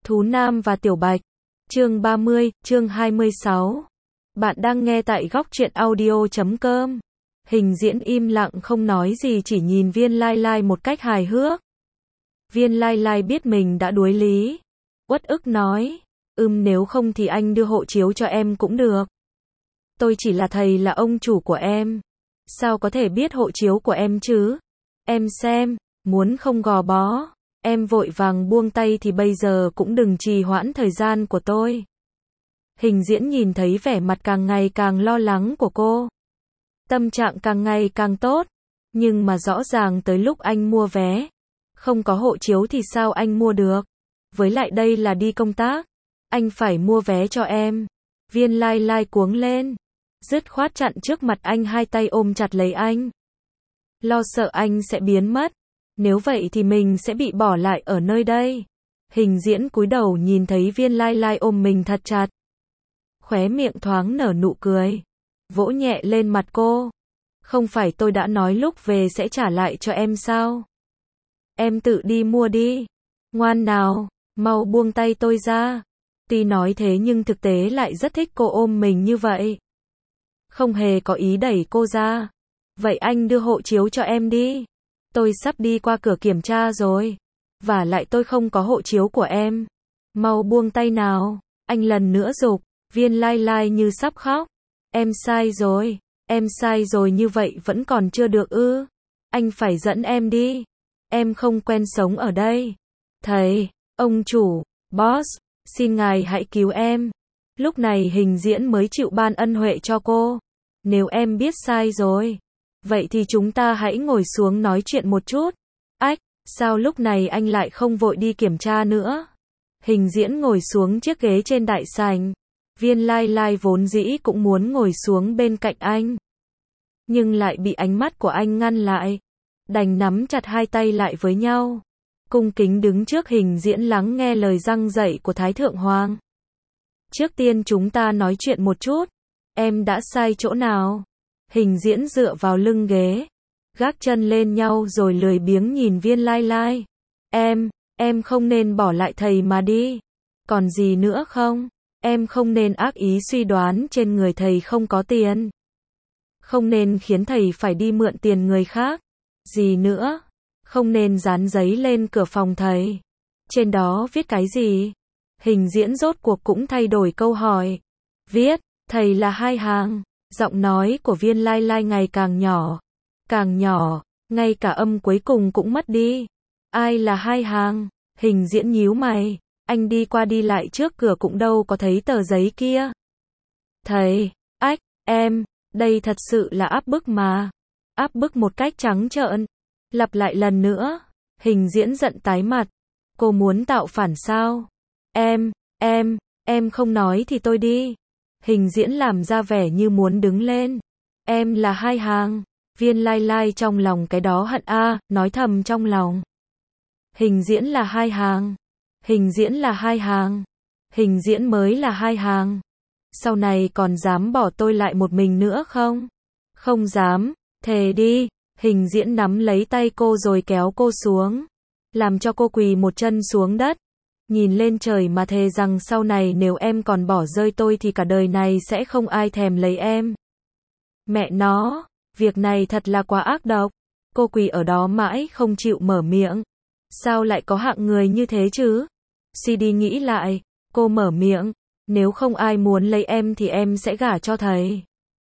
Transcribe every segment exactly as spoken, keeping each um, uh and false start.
Thú Nam và Tiểu Bạch. Chương ba mươi, chương hai mươi sáu. Bạn đang nghe tại góc truyện audio chấm com. Hình diễn im lặng không nói gì, chỉ nhìn Viên Lai Lai một cách hài hước. Viên Lai Lai biết mình đã đuối lý. Uất ức nói, ừm nếu không thì anh đưa hộ chiếu cho em cũng được. Tôi chỉ là thầy là ông chủ của em. Sao có thể biết hộ chiếu của em chứ? Em xem, muốn không gò bó. Em vội vàng buông tay thì bây giờ cũng đừng trì hoãn thời gian của tôi. Hình diễn nhìn thấy vẻ mặt càng ngày càng lo lắng của cô. Tâm trạng càng ngày càng tốt. Nhưng mà rõ ràng tới lúc anh mua vé, không có hộ chiếu thì sao anh mua được? Với lại đây là đi công tác. Anh phải mua vé cho em. Viên Lai Lai cuống lên. Dứt khoát chặn trước mặt anh, hai tay ôm chặt lấy anh. Lo sợ anh sẽ biến mất. Nếu vậy thì mình sẽ bị bỏ lại ở nơi đây. Hình diễn cúi đầu nhìn thấy Viên Lai Lai ôm mình thật chặt. Khóe miệng thoáng nở nụ cười. Vỗ nhẹ lên mặt cô. Không phải tôi đã nói lúc về sẽ trả lại cho em sao? Em tự đi mua đi. Ngoan nào, mau buông tay tôi ra. Tuy nói thế nhưng thực tế lại rất thích cô ôm mình như vậy. Không hề có ý đẩy cô ra. Vậy anh đưa hộ chiếu cho em đi. Tôi sắp đi qua cửa kiểm tra rồi. Và lại tôi không có hộ chiếu của em. Mau buông tay nào. Anh lần nữa giục. Viên Lai Lai như sắp khóc. Em sai rồi. Em sai rồi như vậy vẫn còn chưa được ư. Anh phải dẫn em đi. Em không quen sống ở đây. Thầy, ông chủ, boss, xin ngài hãy cứu em. Lúc này hình diễn mới chịu ban ân huệ cho cô. Nếu em biết sai rồi, vậy thì chúng ta hãy ngồi xuống nói chuyện một chút. Ách, sao lúc này anh lại không vội đi kiểm tra nữa? Hình diễn ngồi xuống chiếc ghế trên đại sảnh. Viên Lai Lai vốn dĩ cũng muốn ngồi xuống bên cạnh anh, nhưng lại bị ánh mắt của anh ngăn lại. Đành nắm chặt hai tay lại với nhau, cung kính đứng trước hình diễn lắng nghe lời răng dạy của Thái Thượng Hoàng. Trước tiên chúng ta nói chuyện một chút. Em đã sai chỗ nào? Hình diễn dựa vào lưng ghế, gác chân lên nhau rồi lười biếng nhìn Viên Lai Lai. Em, em không nên bỏ lại thầy mà đi. Còn gì nữa không? Em không nên ác ý suy đoán trên người thầy không có tiền. Không nên khiến thầy phải đi mượn tiền người khác. Gì nữa? Không nên dán giấy lên cửa phòng thầy. Trên đó viết cái gì? Hình diễn rốt cuộc cũng thay đổi câu hỏi. Viết, thầy là hai hàng. Giọng nói của Viên Lai Lai ngày càng nhỏ. Càng nhỏ, ngay cả âm cuối cùng cũng mất đi. Ai là hai hàng? Hình diễn nhíu mày. Anh đi qua đi lại trước cửa cũng đâu có thấy tờ giấy kia. Thầy, ách, em, đây thật sự là áp bức mà. Áp bức một cách trắng trợn. Lặp lại lần nữa. Hình diễn giận tái mặt. Cô muốn tạo phản sao? Em, em, em không nói thì tôi đi. Hình diễn làm ra vẻ như muốn đứng lên. Em là hai hàng. Viên Lai Lai trong lòng cái đó hận a, nói thầm trong lòng. Hình diễn là hai hàng. Hình diễn là hai hàng. Hình diễn mới là hai hàng. Sau này còn dám bỏ tôi lại một mình nữa không? Không dám. Thề đi. Hình diễn nắm lấy tay cô rồi kéo cô xuống. Làm cho cô quỳ một chân xuống đất. Nhìn lên trời mà thề rằng sau này nếu em còn bỏ rơi tôi thì cả đời này sẽ không ai thèm lấy em. Mẹ nó, việc này thật là quá ác độc. Cô quỳ ở đó mãi không chịu mở miệng. Sao lại có hạng người như thế chứ? xê đê nghĩ lại, cô mở miệng. Nếu không ai muốn lấy em thì em sẽ gả cho thầy.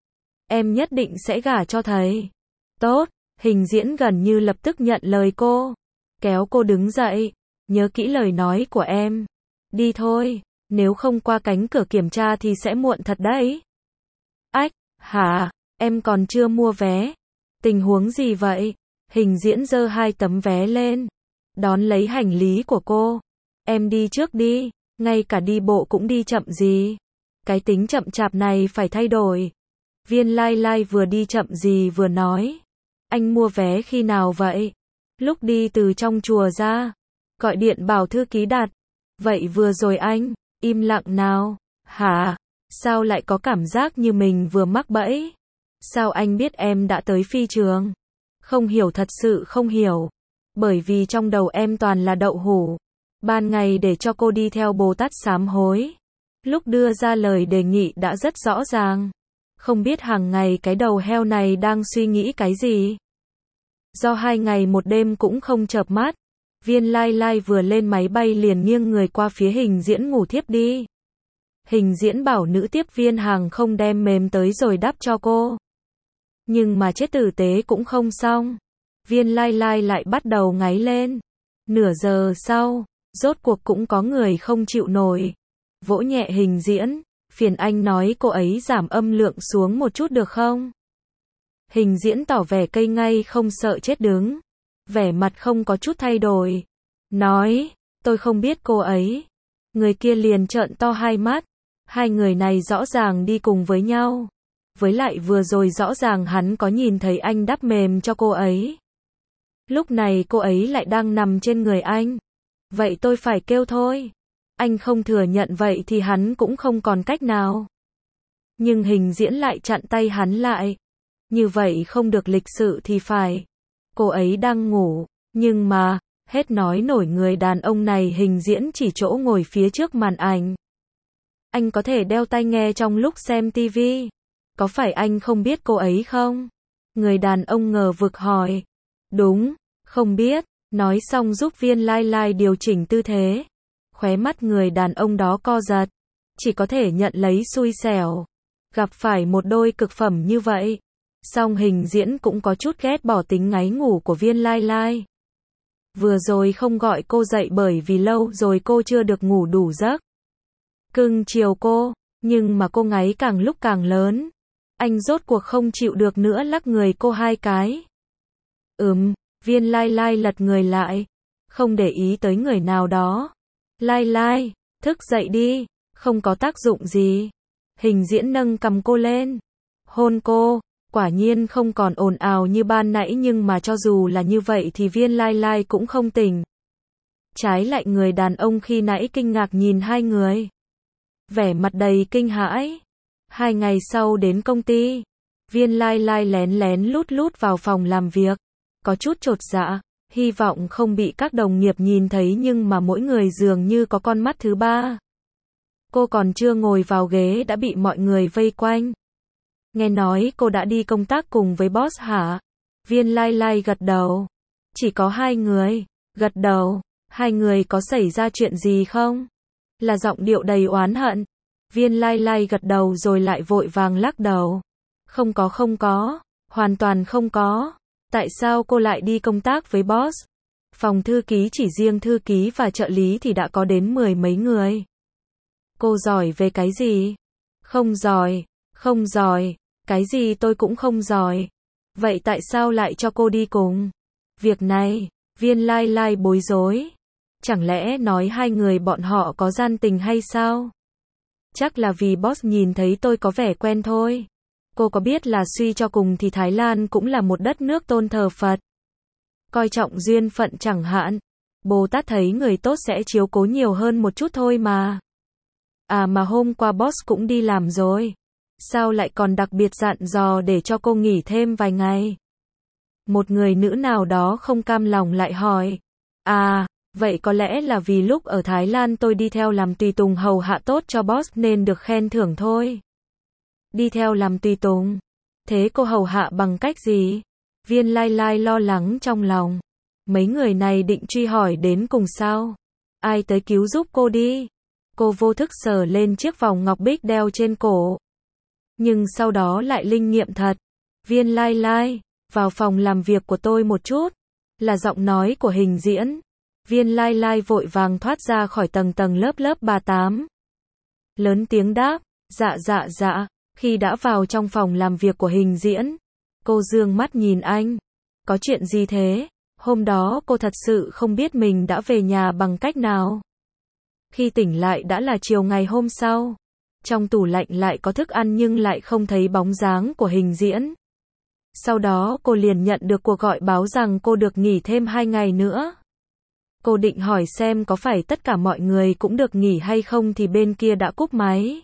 Em nhất định sẽ gả cho thầy. Tốt, hình diễn gần như lập tức nhận lời cô. Kéo cô đứng dậy. Nhớ kỹ lời nói của em. Đi thôi, nếu không qua cánh cửa kiểm tra thì sẽ muộn thật đấy. Ách, hả, em còn chưa mua vé. Tình huống gì vậy? Hình diễn giơ hai tấm vé lên. Đón lấy hành lý của cô. Em đi trước đi, ngay cả đi bộ cũng đi chậm gì. Cái tính chậm chạp này phải thay đổi. Viên Lai Lai vừa đi chậm gì vừa nói. Anh mua vé khi nào vậy? Lúc đi từ trong chùa ra. Gọi điện bảo thư ký đặt. Vậy vừa rồi anh, im lặng nào. Hả? Sao lại có cảm giác như mình vừa mắc bẫy? Sao anh biết em đã tới phi trường? Không hiểu, thật sự không hiểu. Bởi vì trong đầu em toàn là đậu hũ. Ban ngày để cho cô đi theo Bồ Tát sám hối. Lúc đưa ra lời đề nghị đã rất rõ ràng. Không biết hàng ngày cái đầu heo này đang suy nghĩ cái gì. Do hai ngày một đêm cũng không chợp mắt, Viên Lai Lai vừa lên máy bay liền nghiêng người qua phía Hình Diễn ngủ thiếp đi. Hình Diễn bảo nữ tiếp viên hàng không đem mềm tới rồi đắp cho cô. Nhưng mà chết tử tế cũng không xong. Viên Lai Lai lại bắt đầu ngáy lên. Nửa giờ sau, rốt cuộc cũng có người không chịu nổi. Vỗ nhẹ Hình Diễn, phiền anh nói cô ấy giảm âm lượng xuống một chút được không? Hình Diễn tỏ vẻ cây ngay không sợ chết đứng. Vẻ mặt không có chút thay đổi. Nói, tôi không biết cô ấy. Người kia liền trợn to hai mắt. Hai người này rõ ràng đi cùng với nhau. Với lại vừa rồi rõ ràng hắn có nhìn thấy anh đắp mềm cho cô ấy. Lúc này cô ấy lại đang nằm trên người anh. Vậy tôi phải kêu thôi. Anh không thừa nhận vậy thì hắn cũng không còn cách nào. Nhưng Hình Diễn lại chặn tay hắn lại. Như vậy không được lịch sự thì phải. Cô ấy đang ngủ, nhưng mà, hết nói nổi người đàn ông này. Hình Diễn chỉ chỗ ngồi phía trước màn ảnh. Anh có thể đeo tai nghe trong lúc xem tivi. Có phải anh không biết cô ấy không? Người đàn ông ngờ vực hỏi. Đúng, không biết. Nói xong giúp Viên Lai Lai điều chỉnh tư thế. Khóe mắt người đàn ông đó co giật. Chỉ có thể nhận lấy xui xẻo. Gặp phải một đôi cực phẩm như vậy. Song Hình Diễn cũng có chút ghét bỏ tính ngáy ngủ của Viên Lai Lai. Vừa rồi không gọi cô dậy bởi vì lâu rồi cô chưa được ngủ đủ giấc. Cưng chiều cô, nhưng mà cô ngáy càng lúc càng lớn. Anh rốt cuộc không chịu được nữa lắc người cô hai cái. Ừm, Viên Lai Lai lật người lại. Không để ý tới người nào đó. Lai Lai, thức dậy đi, không có tác dụng gì. Hình Diễn nâng cầm cô lên. Hôn cô. Quả nhiên không còn ồn ào như ban nãy nhưng mà cho dù là như vậy thì Viên Lai Lai cũng không tỉnh. Trái lại người đàn ông khi nãy kinh ngạc nhìn hai người. Vẻ mặt đầy kinh hãi. Hai ngày sau đến công ty. Viên Lai Lai lén lén lút lút vào phòng làm việc. Có chút chột dạ. Hy vọng không bị các đồng nghiệp nhìn thấy nhưng mà mỗi người dường như có con mắt thứ ba. Cô còn chưa ngồi vào ghế đã bị mọi người vây quanh. Nghe nói cô đã đi công tác cùng với boss hả? Viên Lai Lai gật đầu. Chỉ có hai người. Gật đầu. Hai người có xảy ra chuyện gì không? Là giọng điệu đầy oán hận. Viên Lai Lai gật đầu rồi lại vội vàng lắc đầu. Không có không có. Hoàn toàn không có. Tại sao cô lại đi công tác với boss? Phòng thư ký chỉ riêng thư ký và trợ lý thì đã có đến mười mấy người. Cô giỏi về cái gì? Không giỏi. Không giỏi. Cái gì tôi cũng không giỏi. Vậy tại sao lại cho cô đi cùng? Việc này, Viên Lai Lai bối rối. Chẳng lẽ nói hai người bọn họ có gian tình hay sao? Chắc là vì boss nhìn thấy tôi có vẻ quen thôi. Cô có biết là suy cho cùng thì Thái Lan cũng là một đất nước tôn thờ Phật. Coi trọng duyên phận chẳng hạn. Bồ Tát thấy người tốt sẽ chiếu cố nhiều hơn một chút thôi mà. À mà hôm qua boss cũng đi làm rồi. Sao lại còn đặc biệt dặn dò để cho cô nghỉ thêm vài ngày? Một người nữ nào đó không cam lòng lại hỏi. À, vậy có lẽ là vì lúc ở Thái Lan tôi đi theo làm tùy tùng hầu hạ tốt cho boss nên được khen thưởng thôi. Đi theo làm tùy tùng? Thế cô hầu hạ bằng cách gì? Viên Lai Lai lo lắng trong lòng. Mấy người này định truy hỏi đến cùng sao? Ai tới cứu giúp cô đi? Cô vô thức sờ lên chiếc vòng ngọc bích đeo trên cổ. Nhưng sau đó lại linh nghiệm thật. Viên Lai Lai, vào phòng làm việc của tôi một chút. Là giọng nói của Hình Diễn. Viên Lai Lai vội vàng thoát ra khỏi tầng tầng lớp lớp ba tám. Lớn tiếng đáp, dạ dạ dạ. Khi đã vào trong phòng làm việc của Hình Diễn, cô dương mắt nhìn anh. Có chuyện gì thế? Hôm đó cô thật sự không biết mình đã về nhà bằng cách nào. Khi tỉnh lại đã là chiều ngày hôm sau. Trong tủ lạnh lại có thức ăn nhưng lại không thấy bóng dáng của Hình Diễn. Sau đó cô liền nhận được cuộc gọi báo rằng cô được nghỉ thêm hai ngày nữa. Cô định hỏi xem có phải tất cả mọi người cũng được nghỉ hay không thì bên kia đã cúp máy.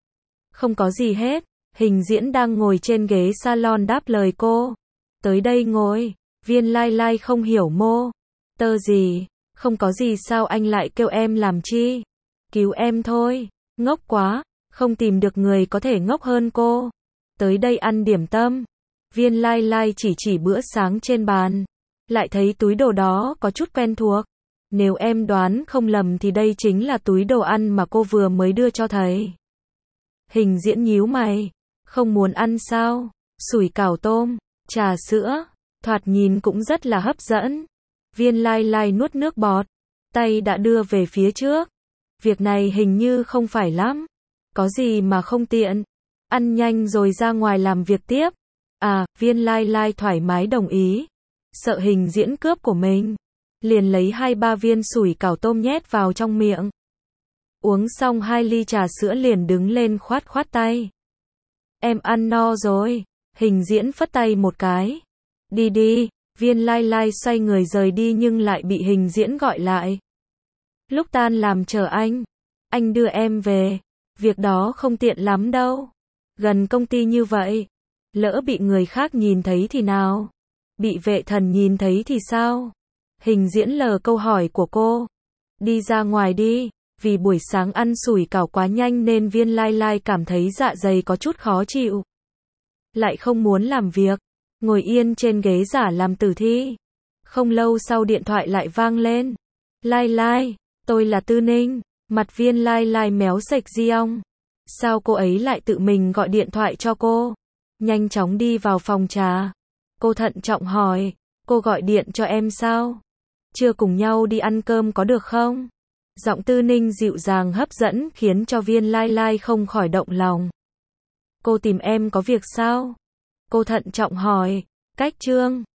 Không có gì hết. Hình Diễn đang ngồi trên ghế salon đáp lời cô. Tới đây ngồi. Viên Lai Lai không hiểu mô. Tơ gì. Không có gì sao anh lại kêu em làm chi? Cứu em thôi. Ngốc quá, không tìm được người có thể ngốc hơn cô. Tới đây ăn điểm tâm. Viên Lai Lai chỉ chỉ bữa sáng trên bàn. Lại thấy túi đồ đó có chút quen thuộc. Nếu em đoán không lầm thì đây chính là túi đồ ăn mà cô vừa mới đưa cho thầy. Hình Diễn nhíu mày. Không muốn ăn sao? Sủi cảo tôm, trà sữa, thoạt nhìn cũng rất là hấp dẫn. Viên Lai Lai nuốt nước bọt, tay đã đưa về phía trước. Việc này hình như không phải lắm. Có gì mà không tiện. Ăn nhanh rồi ra ngoài làm việc tiếp. À, Viên Lai Lai thoải mái đồng ý. Sợ Hình Diễn cướp của mình. Liền lấy hai ba viên sủi cảo tôm nhét vào trong miệng. Uống xong hai ly trà sữa liền đứng lên khoát khoát tay. Em ăn no rồi. Hình Diễn phất tay một cái. Đi đi. Viên Lai Lai xoay người rời đi nhưng lại bị Hình Diễn gọi lại. Lúc tan làm chờ anh. Anh đưa em về. Việc đó không tiện lắm đâu. Gần công ty như vậy. Lỡ bị người khác nhìn thấy thì nào? Bị vệ thần nhìn thấy thì sao? Hình Diễn lờ câu hỏi của cô. Đi ra ngoài đi. Vì buổi sáng ăn sủi cảo quá nhanh nên Viên Lai Lai cảm thấy dạ dày có chút khó chịu. Lại không muốn làm việc. Ngồi yên trên ghế giả làm tử thi. Không lâu sau điện thoại lại vang lên. Lai Lai, tôi là Tư Ninh. Mặt Viên Lai Lai méo sạch Giong. Sao cô ấy lại tự mình gọi điện thoại cho cô? Nhanh chóng đi vào phòng trà. Cô thận trọng hỏi. Cô gọi điện cho em sao? Chưa cùng nhau đi ăn cơm có được không? Giọng Tư Ninh dịu dàng hấp dẫn khiến cho Viên Lai Lai không khỏi động lòng. Cô tìm em có việc sao? Cô thận trọng hỏi. Cách Trương.